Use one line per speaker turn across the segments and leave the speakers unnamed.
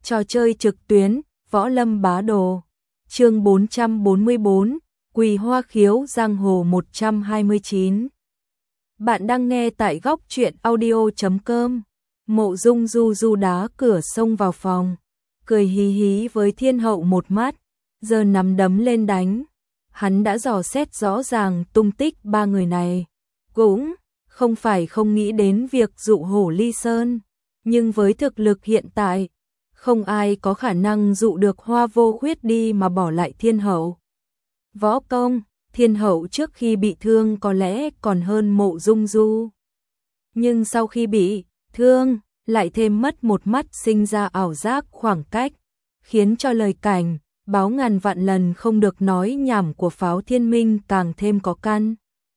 Trò chơi trực tuyến, Võ Lâm Bá Đồ. Chương 444, Quỳ Hoa Khiếu Giang Hồ 129. Bạn đang nghe tại góc truyện audio.com. Mộ Dung Du Du đá cửa xông vào phòng, cười hí hí với Thiên Hậu một mắt, giờ nắm đấm lên đánh. Hắn đã dò xét rõ ràng tung tích ba người này, cũng không phải không nghĩ đến việc dụ Hổ Ly Sơn, nhưng với thực lực hiện tại, không ai có khả năng dụ được Hoa Vô Khuyết đi mà bỏ lại Thiên Hậu. Võ công, Thiên Hậu trước khi bị thương có lẽ còn hơn Mộ Dung Du, nhưng sau khi bị thương, lại thêm mất một mắt sinh ra ảo giác khoảng cách, khiến cho lời cảnh báo ngàn vạn lần không được nói nhảm của Pháo Thiên Minh càng thêm có căn.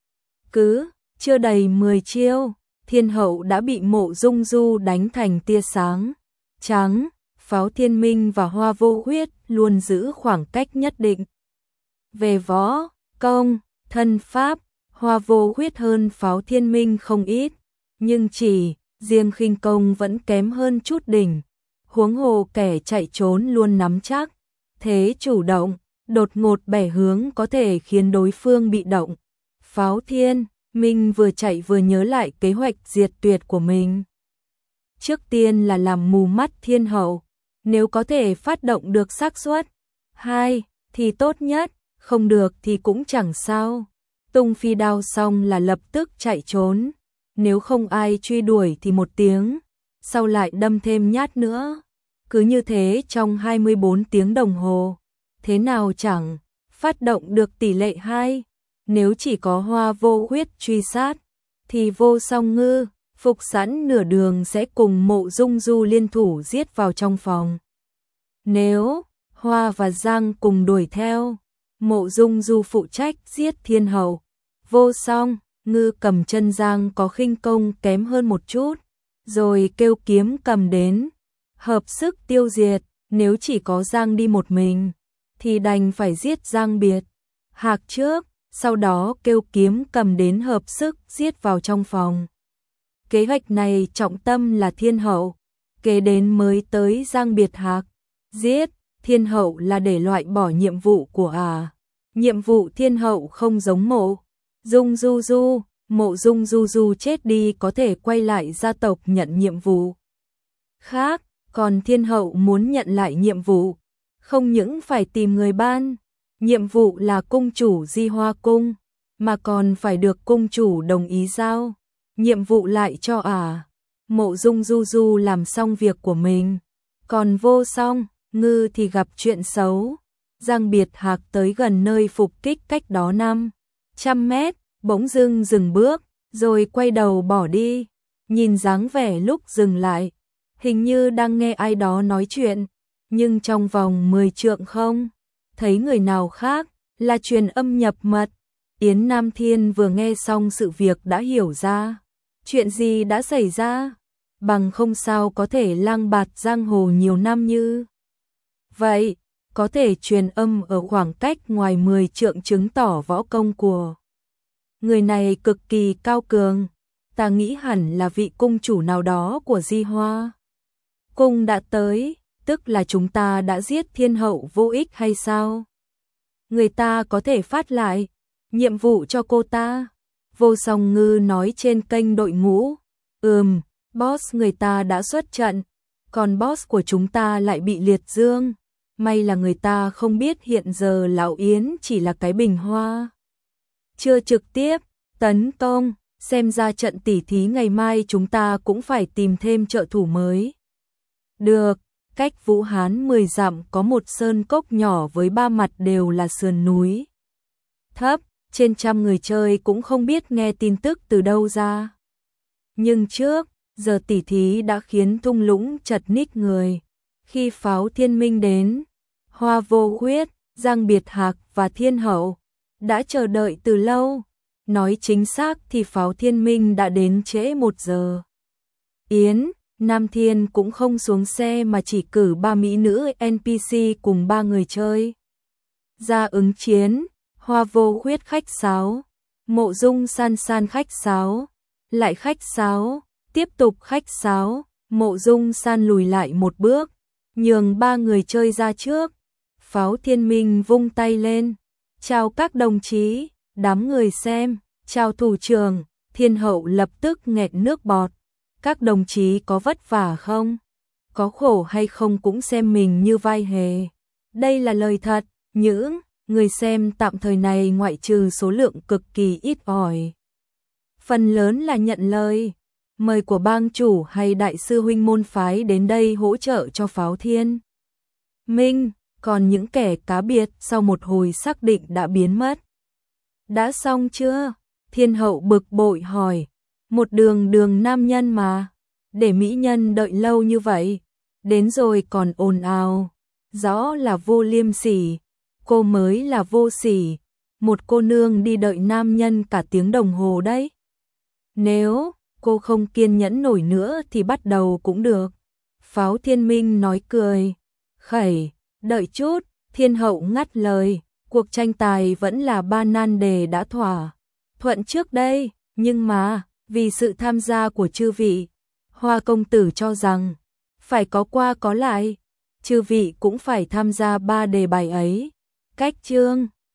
Cứ chưa đầy 10 chiêu, Thiên Hậu đã bị Mộ Dung Du đánh thành tia sáng trắng. Pháo Thiên Minh và Hoa Vô Khuyết luôn giữ khoảng cách nhất định. Về võ công, thân pháp, Hoa Vô Khuyết hơn Pháo Thiên Minh không ít, nhưng chỉ riêng khinh công vẫn kém hơn chút đỉnh. Huống hồ kẻ chạy trốn luôn nắm chắc thế chủ động, đột ngột bẻ hướng có thể khiến đối phương bị động. Pháo Thiên Minh vừa chạy vừa nhớ lại kế hoạch diệt tuyệt của mình. Trước tiên là làm mù mắt Thiên Hậu, nếu có thể phát động được xác suất 2 thì tốt nhất, không được thì cũng chẳng sao. Tung phi đao xong là lập tức chạy trốn, nếu không ai truy đuổi thì một tiếng sau lại đâm thêm nhát nữa. Cứ như thế trong 24 tiếng đồng hồ, thế nào chẳng phát động được tỷ lệ 2. Nếu chỉ có Hoa Vô Khuyết truy sát, thì Vô Song Ngư phục sẵn nửa đường sẽ cùng Mộ Dung Du liên thủ giết vào trong phòng. Nếu Hoa và Giang cùng đuổi theo, Mộ Dung Du phụ trách giết Thiên Hậu. Vô Song Ngư cầm chân Giang có khinh công kém hơn một chút, rồi kêu kiếm cầm đến, hợp sức tiêu diệt. Nếu chỉ có Giang đi một mình, thì đành phải giết Giang biệt Hạc trước, sau đó kêu kiếm cầm đến hợp sức giết vào trong phòng. Kế hoạch này trọng tâm là Thiên Hậu, kế đến mới tới Giang biệt Hạc. Giết Thiên Hậu là để loại bỏ nhiệm vụ của nhiệm vụ Thiên Hậu không giống Mộ Dung Du Du. Mộ Dung Du Du chết đi có thể quay lại gia tộc nhận nhiệm vụ khác, còn Thiên Hậu muốn nhận lại nhiệm vụ, không những phải tìm người ban nhiệm vụ là cung chủ Di Hoa Cung, mà còn phải được cung chủ đồng ý giao nhiệm vụ lại cho Mộ Dung Du Du làm xong việc của mình, còn Vô Song Ngư thì gặp chuyện xấu. Giang biệt Hạc tới gần nơi phục kích cách đó 500 mét, bỗng dưng dừng bước, rồi quay đầu bỏ đi. Nhìn dáng vẻ lúc dừng lại, hình như đang nghe ai đó nói chuyện, nhưng trong vòng 10 trượng không thấy người nào khác, là truyền âm nhập mật. Yến Nam Thiên vừa nghe xong sự việc đã hiểu ra chuyện gì đã xảy ra, bằng không sao có thể lang bạt giang hồ nhiều năm như vậy. Có thể truyền âm ở khoảng cách ngoài 10 trượng chứng tỏ võ công của người này cực kỳ cao cường. Ta nghĩ hẳn là vị cung chủ nào đó của Di Hoa Cung đã tới, tức là chúng ta đã giết Thiên Hậu vô ích hay sao? Người ta có thể phát lại nhiệm vụ cho cô ta. Vô Song Ngư nói trên kênh đội ngũ. Boss người ta đã xuất trận, còn boss của chúng ta lại bị liệt dương. May là người ta không biết hiện giờ Lão Yến chỉ là cái bình hoa, chưa trực tiếp tấn công. Xem ra trận tỉ thí ngày mai chúng ta cũng phải tìm thêm trợ thủ mới. Được, cách Vũ Hán 10 dặm có một sơn cốc nhỏ với 3 mặt đều là sườn núi thấp, trên trăm người chơi cũng không biết nghe tin tức từ đâu ra. Nhưng trước giờ tỉ thí đã khiến thung lũng chật ních người. Khi Pháo Thiên Minh đến, Hoa Vô Khuyết, Giang biệt Hạc và Thiên Hậu đã chờ đợi từ lâu. Nói chính xác thì Pháo Thiên Minh đã đến trễ 1 giờ. Yến Nam Thiên cũng không xuống xe mà chỉ cử 3 mỹ nữ NPC cùng 3 người chơi ra ứng chiến. Hoa Vô Khuyết khách sáo, Mộ Dung San San khách sáo, lại khách sáo, tiếp tục khách sáo. Mộ Dung San lùi lại một bước, nhường ba người chơi ra trước. Pháo Thiên Minh vung tay lên, chào các đồng chí, đám người xem, chào thủ trưởng. Thiên hậu lập tức nghẹt nước bọt, các đồng chí có vất vả không? Có khổ hay không cũng xem mình như vai hề. Đây là lời thật, những người xem tạm thời này ngoại trừ số lượng cực kỳ ít ỏi. Phần lớn là nhận lời mời của bang chủ hay đại sư huynh môn phái đến đây hỗ trợ cho Pháo Thiên Minh, còn những kẻ cá biệt sau một hồi xác định đã biến mất. Đã xong chưa? Thiên hậu bực bội hỏi. Một đường nam nhân mà, để mỹ nhân đợi lâu như vậy, đến rồi còn ồn ào, rõ là vô liêm sỉ, cô mới là vô sỉ, một cô nương đi đợi nam nhân cả tiếng đồng hồ đấy. Nếu cô không kiên nhẫn nổi nữa thì bắt đầu cũng được. Pháo Thiên Minh nói cười. Khẩy, đợi chút, Thiên hậu ngắt lời, cuộc tranh tài vẫn là 3 nan đề đã thỏa thuận trước đây, nhưng mà, vì sự tham gia của chư vị, Hoa công tử cho rằng, phải có qua có lại, chư vị cũng phải tham gia 3 đề bài ấy. Cách chương